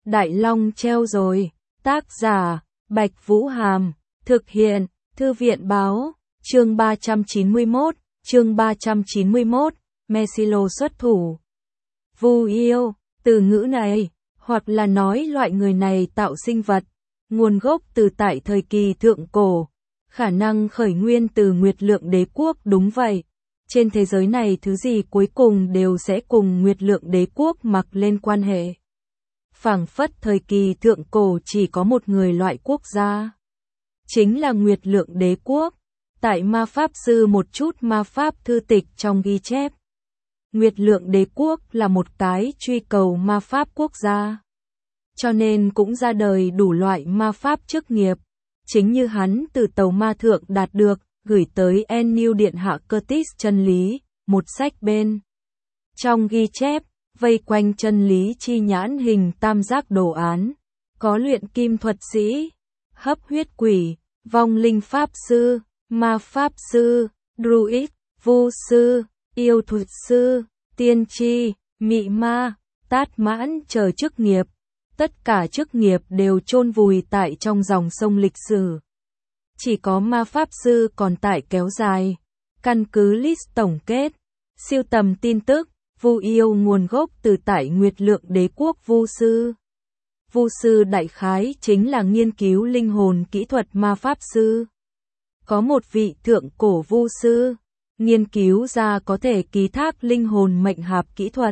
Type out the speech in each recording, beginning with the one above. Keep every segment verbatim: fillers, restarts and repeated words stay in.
Đại Long treo rồi. Tác giả, Bạch Vũ Hàm. Thực hiện, Thư viện Báo. Chương ba trăm chín mươi mốt, chương ba trăm chín mươi mốt, Mesilo xuất thủ. Vu yêu, từ ngữ này, hoặc là nói loại người này tạo sinh vật, nguồn gốc từ tại thời kỳ thượng cổ, khả năng khởi nguyên từ Nguyệt Lượng Đế Quốc, đúng vậy. Trên thế giới này thứ gì cuối cùng đều sẽ cùng Nguyệt Lượng Đế Quốc mặc lên quan hệ. Phảng phất thời kỳ thượng cổ chỉ có một người loại quốc gia, chính là Nguyệt Lượng Đế Quốc. Tại ma pháp sư một chút ma pháp thư tịch trong ghi chép, Nguyệt Lượng Đế Quốc là một cái truy cầu ma pháp quốc gia, cho nên cũng ra đời đủ loại ma pháp chức nghiệp. Chính như hắn từ tàu ma thượng đạt được, gửi tới Ennew điện hạ Curtis chân lý, một sách bên trong ghi chép, vây quanh chân lý chi nhãn hình tam giác đồ án, có luyện kim thuật sĩ, hấp huyết quỷ, vong linh pháp sư, ma pháp sư, druid, vu sư, yêu thuật sư, tiên tri, mị ma, tát mãn chờ chức nghiệp. Tất cả chức nghiệp đều chôn vùi tại trong dòng sông lịch sử. Chỉ có ma pháp sư còn tại kéo dài. Căn cứ list tổng kết, siêu tầm tin tức, vu yêu nguồn gốc từ tại Nguyệt Lượng Đế Quốc vu sư. Vu sư đại khái chính là nghiên cứu linh hồn kỹ thuật ma pháp sư. Có một vị thượng cổ vu sư, nghiên cứu ra có thể ký thác linh hồn mệnh hạp kỹ thuật,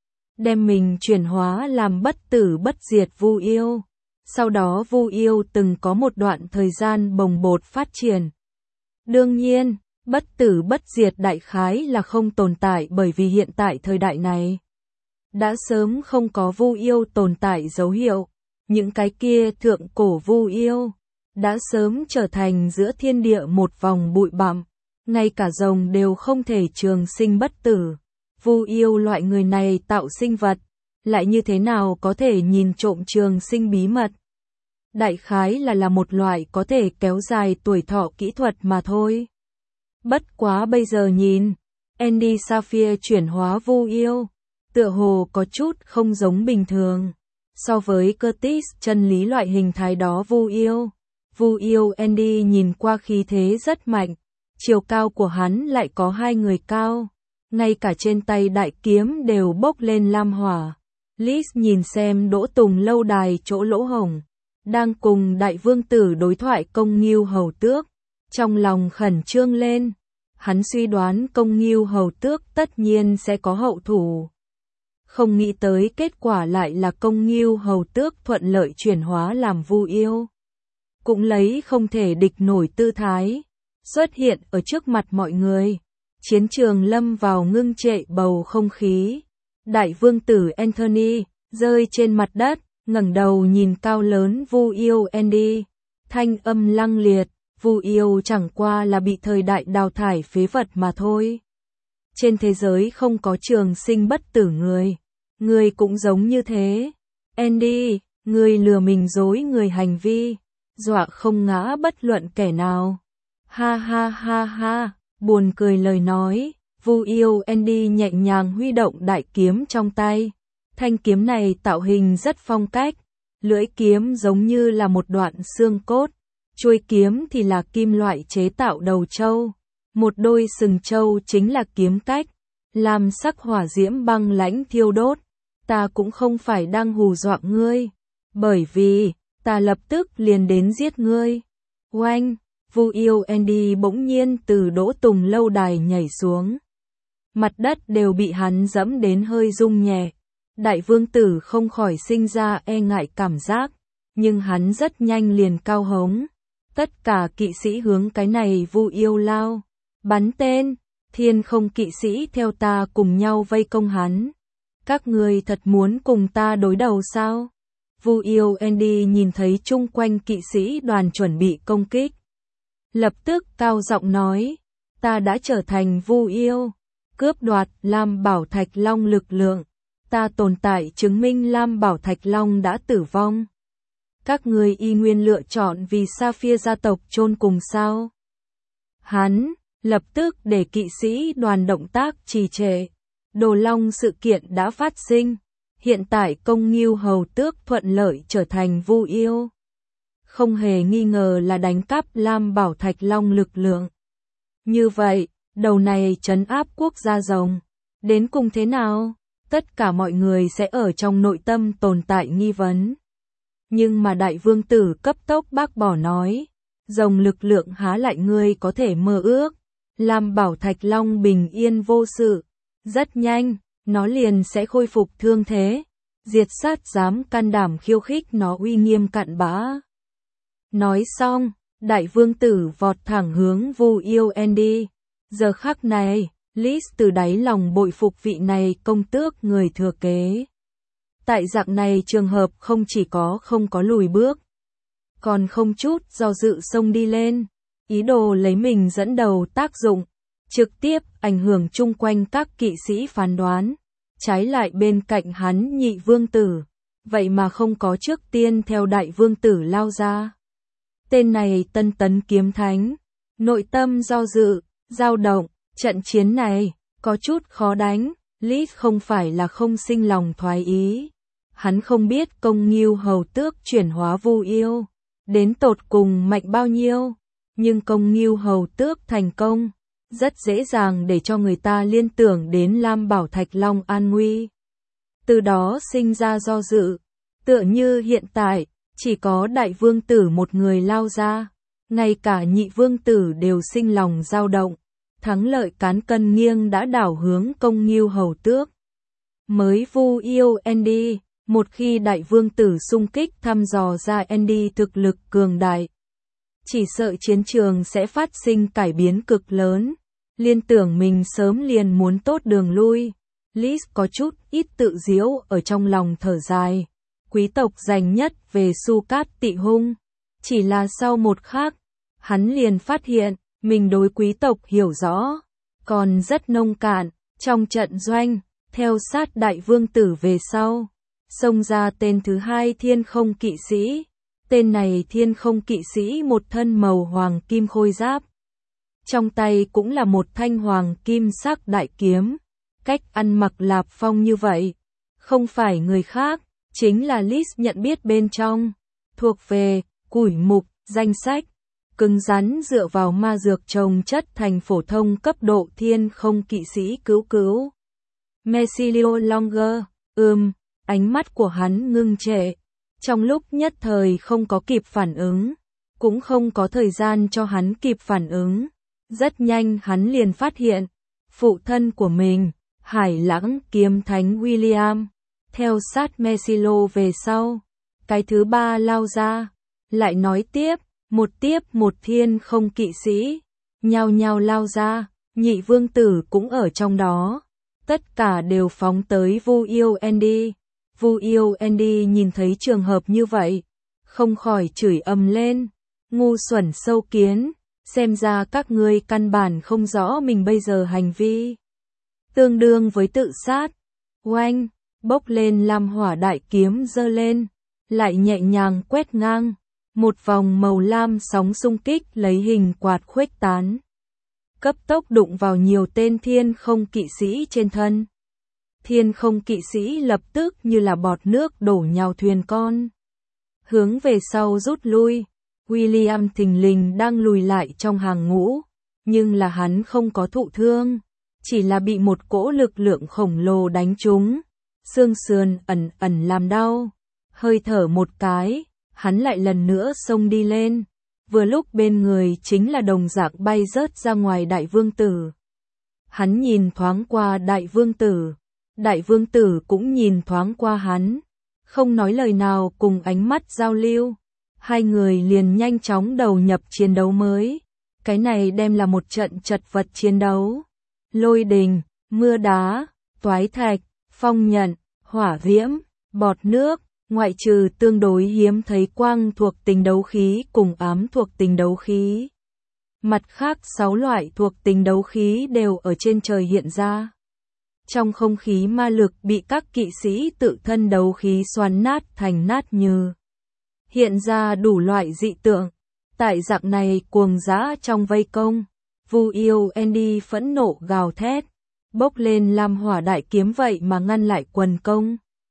đem mình chuyển hóa làm bất tử bất diệt vu yêu. Sau đó vu yêu từng có một đoạn thời gian bồng bột phát triển. Đương nhiên, bất tử bất diệt đại khái là không tồn tại, bởi vì hiện tại thời đại này đã sớm không có vu yêu tồn tại dấu hiệu. Những cái kia thượng cổ vu yêu đã sớm trở thành giữa thiên địa một vòng bụi bặm, ngay cả rồng đều không thể trường sinh bất tử. Vu yêu loại người này tạo sinh vật, lại như thế nào có thể nhìn trộm trường sinh bí mật? Đại khái là là một loại có thể kéo dài tuổi thọ kỹ thuật mà thôi. Bất quá bây giờ nhìn, Andy Sapphire chuyển hóa vu yêu, tựa hồ có chút không giống bình thường. So với Curtis chân lý loại hình thái đó vu yêu, vu yêu Andy nhìn qua khí thế rất mạnh, chiều cao của hắn lại có hai người cao. Ngay cả trên tay đại kiếm đều bốc lên lam hỏa. Liz nhìn xem Đỗ Tùng lâu đài chỗ lỗ hổng, đang cùng đại vương tử đối thoại Công Ngưu Hầu Tước, trong lòng khẩn trương lên. Hắn suy đoán Công Ngưu Hầu Tước tất nhiên sẽ có hậu thủ. Không nghĩ tới kết quả lại là Công Ngưu Hầu Tước thuận lợi chuyển hóa làm vu yêu. Cũng lấy không thể địch nổi tư thái, xuất hiện ở trước mặt mọi người. Chiến trường lâm vào ngưng trệ bầu không khí. Đại vương tử Anthony rơi trên mặt đất, ngẩng đầu nhìn cao lớn vu yêu Andy, thanh âm lăng liệt, vu yêu chẳng qua là bị thời đại đào thải phế vật mà thôi. Trên thế giới không có trường sinh bất tử người, người cũng giống như thế. Andy, người lừa mình dối người hành vi, dọa không ngã bất luận kẻ nào. Ha ha ha ha. Buồn cười lời nói, vu yêu Andy nhẹ nhàng huy động đại kiếm trong tay. Thanh kiếm này tạo hình rất phong cách, lưỡi kiếm giống như là một đoạn xương cốt, chuôi kiếm thì là kim loại chế tạo đầu trâu, một đôi sừng trâu chính là kiếm cách, làm sắc hỏa diễm băng lãnh thiêu đốt. Ta cũng không phải đang hù dọa ngươi, bởi vì ta lập tức liền đến giết ngươi. Oanh! Vu yêu Andy bỗng nhiên từ Đỗ Tùng lâu đài nhảy xuống. Mặt đất đều bị hắn dẫm đến hơi rung nhẹ. Đại vương tử không khỏi sinh ra e ngại cảm giác, nhưng hắn rất nhanh liền cao hống. Tất cả kỵ sĩ hướng cái này vu yêu lao. Bắn tên, thiên không kỵ sĩ theo ta cùng nhau vây công hắn. Các ngươi thật muốn cùng ta đối đầu sao? Vu yêu Andy nhìn thấy chung quanh kỵ sĩ đoàn chuẩn bị công kích, lập tức cao giọng nói, ta đã trở thành vu yêu, cướp đoạt Lam Bảo Thạch Long lực lượng, ta tồn tại chứng minh Lam Bảo Thạch Long đã tử vong. Các người y nguyên lựa chọn vì Sapphire gia tộc chôn cùng sao? Hắn lập tức để kỵ sĩ đoàn động tác trì trệ. Đồ Long sự kiện đã phát sinh, Hiện tại Công Ngưu Hầu Tước thuận lợi trở thành Vu Yêu. Không hề nghi ngờ là đánh cắp Lam Bảo Thạch Long lực lượng. Như vậy, đầu này trấn áp quốc gia rồng. Đến cùng thế nào? Tất cả mọi người sẽ ở trong nội tâm tồn tại nghi vấn. Nhưng mà đại vương tử cấp tốc bác bỏ nói. Rồng lực lượng há lại ngươi có thể mơ ước. Lam Bảo Thạch Long bình yên vô sự. Rất nhanh, nó liền sẽ khôi phục thương thế. Diệt sát dám can đảm khiêu khích nó uy nghiêm cặn bã. Nói xong, đại vương tử vọt thẳng hướng Vu Yêu Andy. Giờ khắc này, Liz từ đáy lòng bội phục vị này công tước người thừa kế. Tại dạng này trường hợp không chỉ có không có lùi bước, còn không chút do dự xông đi lên, ý đồ lấy mình dẫn đầu tác dụng, trực tiếp ảnh hưởng chung quanh các kỵ sĩ phán đoán. Trái lại bên cạnh hắn nhị vương tử, vậy mà không có trước tiên theo đại vương tử lao ra. Tên này tân tấn kiếm thánh, nội tâm do dự, dao động, trận chiến này, có chút khó đánh, Liz không phải là không sinh lòng thoái ý. Hắn không biết Công Ngưu Hầu Tước chuyển hóa Vu Yêu, đến tột cùng mạnh bao nhiêu, nhưng Công Ngưu Hầu Tước thành công, rất dễ dàng để cho người ta liên tưởng đến Lam Bảo Thạch Long an nguy. Từ đó sinh ra do dự, tựa như hiện tại, chỉ có đại vương tử một người lao ra, ngay cả nhị vương tử đều sinh lòng dao động, thắng lợi cán cân nghiêng đã đảo hướng Công Ngưu Hầu Tước. Mới Vu Yêu Andy, một khi đại vương tử xung kích thăm dò ra Andy thực lực cường đại, chỉ sợ chiến trường sẽ phát sinh cải biến cực lớn, liên tưởng mình sớm liền muốn tốt đường lui. Liz có chút ít tự giễu ở trong lòng thở dài. Quý tộc giành nhất về Su Cát Tị Hung. Chỉ là sau một khắc, hắn liền phát hiện, mình đối quý tộc hiểu rõ, còn rất nông cạn. Trong trận doanh, theo sát đại vương tử về sau, xông ra tên thứ hai thiên không kỵ sĩ. Tên này thiên không kỵ sĩ một thân màu hoàng kim khôi giáp. Trong tay cũng là một thanh hoàng kim sắc đại kiếm. Cách ăn mặc lạp phong như vậy, không phải người khác, chính là Liz nhận biết bên trong, thuộc về củi mục, danh sách, cứng rắn dựa vào ma dược trồng chất thành phổ thông cấp độ thiên không kỵ sĩ cứu cứu. Messilio Longer, ừm, ánh mắt của hắn ngưng trệ, trong lúc nhất thời không có kịp phản ứng, cũng không có thời gian cho hắn kịp phản ứng. Rất nhanh hắn liền phát hiện, phụ thân của mình, Hải Lãng kiếm thánh William, theo sát Messilio về sau, cái thứ ba lao ra, lại nói tiếp, một tiếp một thiên không kỵ sĩ, nhao nhao lao ra, nhị vương tử cũng ở trong đó, tất cả đều phóng tới Vu Yêu Andy. Vu Yêu Andy nhìn thấy trường hợp như vậy, không khỏi chửi ầm lên, ngu xuẩn sâu kiến, xem ra các ngươi căn bản không rõ mình bây giờ hành vi. Tương đương với tự sát. Oanh, bốc lên lam hỏa đại kiếm giơ lên, lại nhẹ nhàng quét ngang, một vòng màu lam sóng xung kích lấy hình quạt khuếch tán, cấp tốc đụng vào nhiều tên thiên không kỵ sĩ trên thân. Thiên không kỵ sĩ lập tức như là bọt nước đổ nhào thuyền con, hướng về sau rút lui. William thình lình đang lùi lại trong hàng ngũ, nhưng là hắn không có thụ thương, chỉ là bị một cỗ lực lượng khổng lồ đánh trúng, xương sườn ẩn ẩn làm đau. Hơi thở một cái, hắn lại lần nữa xông đi lên, vừa lúc bên người chính là đồng dạng bay rớt ra ngoài đại vương tử. Hắn nhìn thoáng qua đại vương tử, đại vương tử cũng nhìn thoáng qua hắn, không nói lời nào cùng ánh mắt giao lưu. Hai người liền nhanh chóng đầu nhập chiến đấu mới. Cái này đem là một trận chật vật chiến đấu. Lôi đình, mưa đá, toái thạch, phong nhận, hỏa diễm, bọt nước, ngoại trừ tương đối hiếm thấy quang thuộc tính đấu khí cùng ám thuộc tính đấu khí. Mặt khác sáu loại thuộc tính đấu khí đều ở trên trời hiện ra. Trong không khí ma lực bị các kỵ sĩ tự thân đấu khí xoắn nát thành nát như. Hiện ra đủ loại dị tượng. Tại dạng này cuồng dã trong vây công, Vu Yêu Andy phẫn nộ gào thét, bốc lên lam hỏa đại kiếm vậy mà ngăn lại quần công.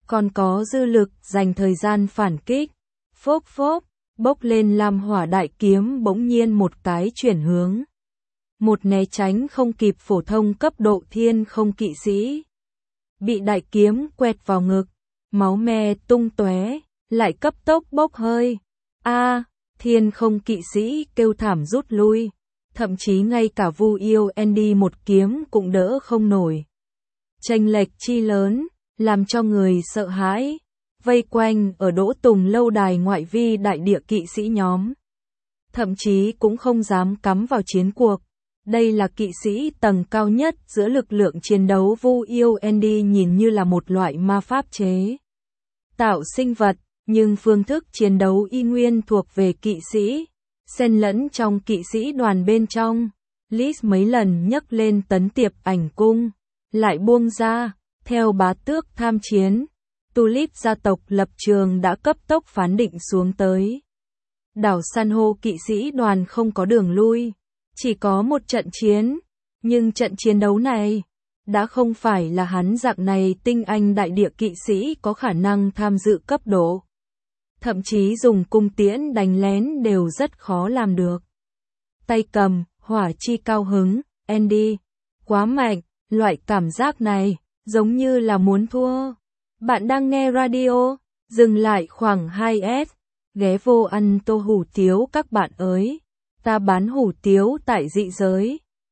còn có dư lực dành thời gian phản kích. Phốc phốc, bốc lên lam hỏa đại kiếm bỗng nhiên một cái chuyển hướng. Một né tránh không kịp phổ thông cấp độ thiên không kỵ sĩ. Bị đại kiếm quẹt vào ngực, máu me tung tóe, lại cấp tốc bốc hơi. A, thiên không kỵ sĩ kêu thảm rút lui, thậm chí ngay cả Vu Yêu Andy một kiếm cũng đỡ không nổi. Chênh lệch chi lớn, làm cho người sợ hãi, vây quanh ở Đỗ Tùng lâu đài ngoại vi đại địa kỵ sĩ nhóm. Thậm chí cũng không dám cắm vào chiến cuộc. Đây là kỵ sĩ tầng cao nhất giữa lực lượng chiến đấu. Vu Yêu Andy nhìn như là một loại ma pháp chế tạo sinh vật, nhưng phương thức chiến đấu y nguyên thuộc về kỵ sĩ, xen lẫn trong kỵ sĩ đoàn bên trong. Liz mấy lần nhấc lên tấn tiệp ảnh cung, lại buông ra, theo bá tước tham chiến. Tulip gia tộc lập trường đã cấp tốc phán định xuống tới. Đảo san hô kỵ sĩ đoàn không có đường lui, chỉ có một trận chiến, nhưng trận chiến đấu này đã không phải là hắn dạng này tinh anh đại địa kỵ sĩ có khả năng tham dự cấp độ. Thậm chí dùng cung tiễn đánh lén đều rất khó làm được. Tay cầm, hỏa chi cao hứng, Andy, quá mạnh, loại cảm giác này, giống như là muốn thua. Bạn đang nghe radio, dừng lại khoảng hai S, ghé vô ăn tô hủ tiếu các bạn ơi, ta bán hủ tiếu tại dị giới.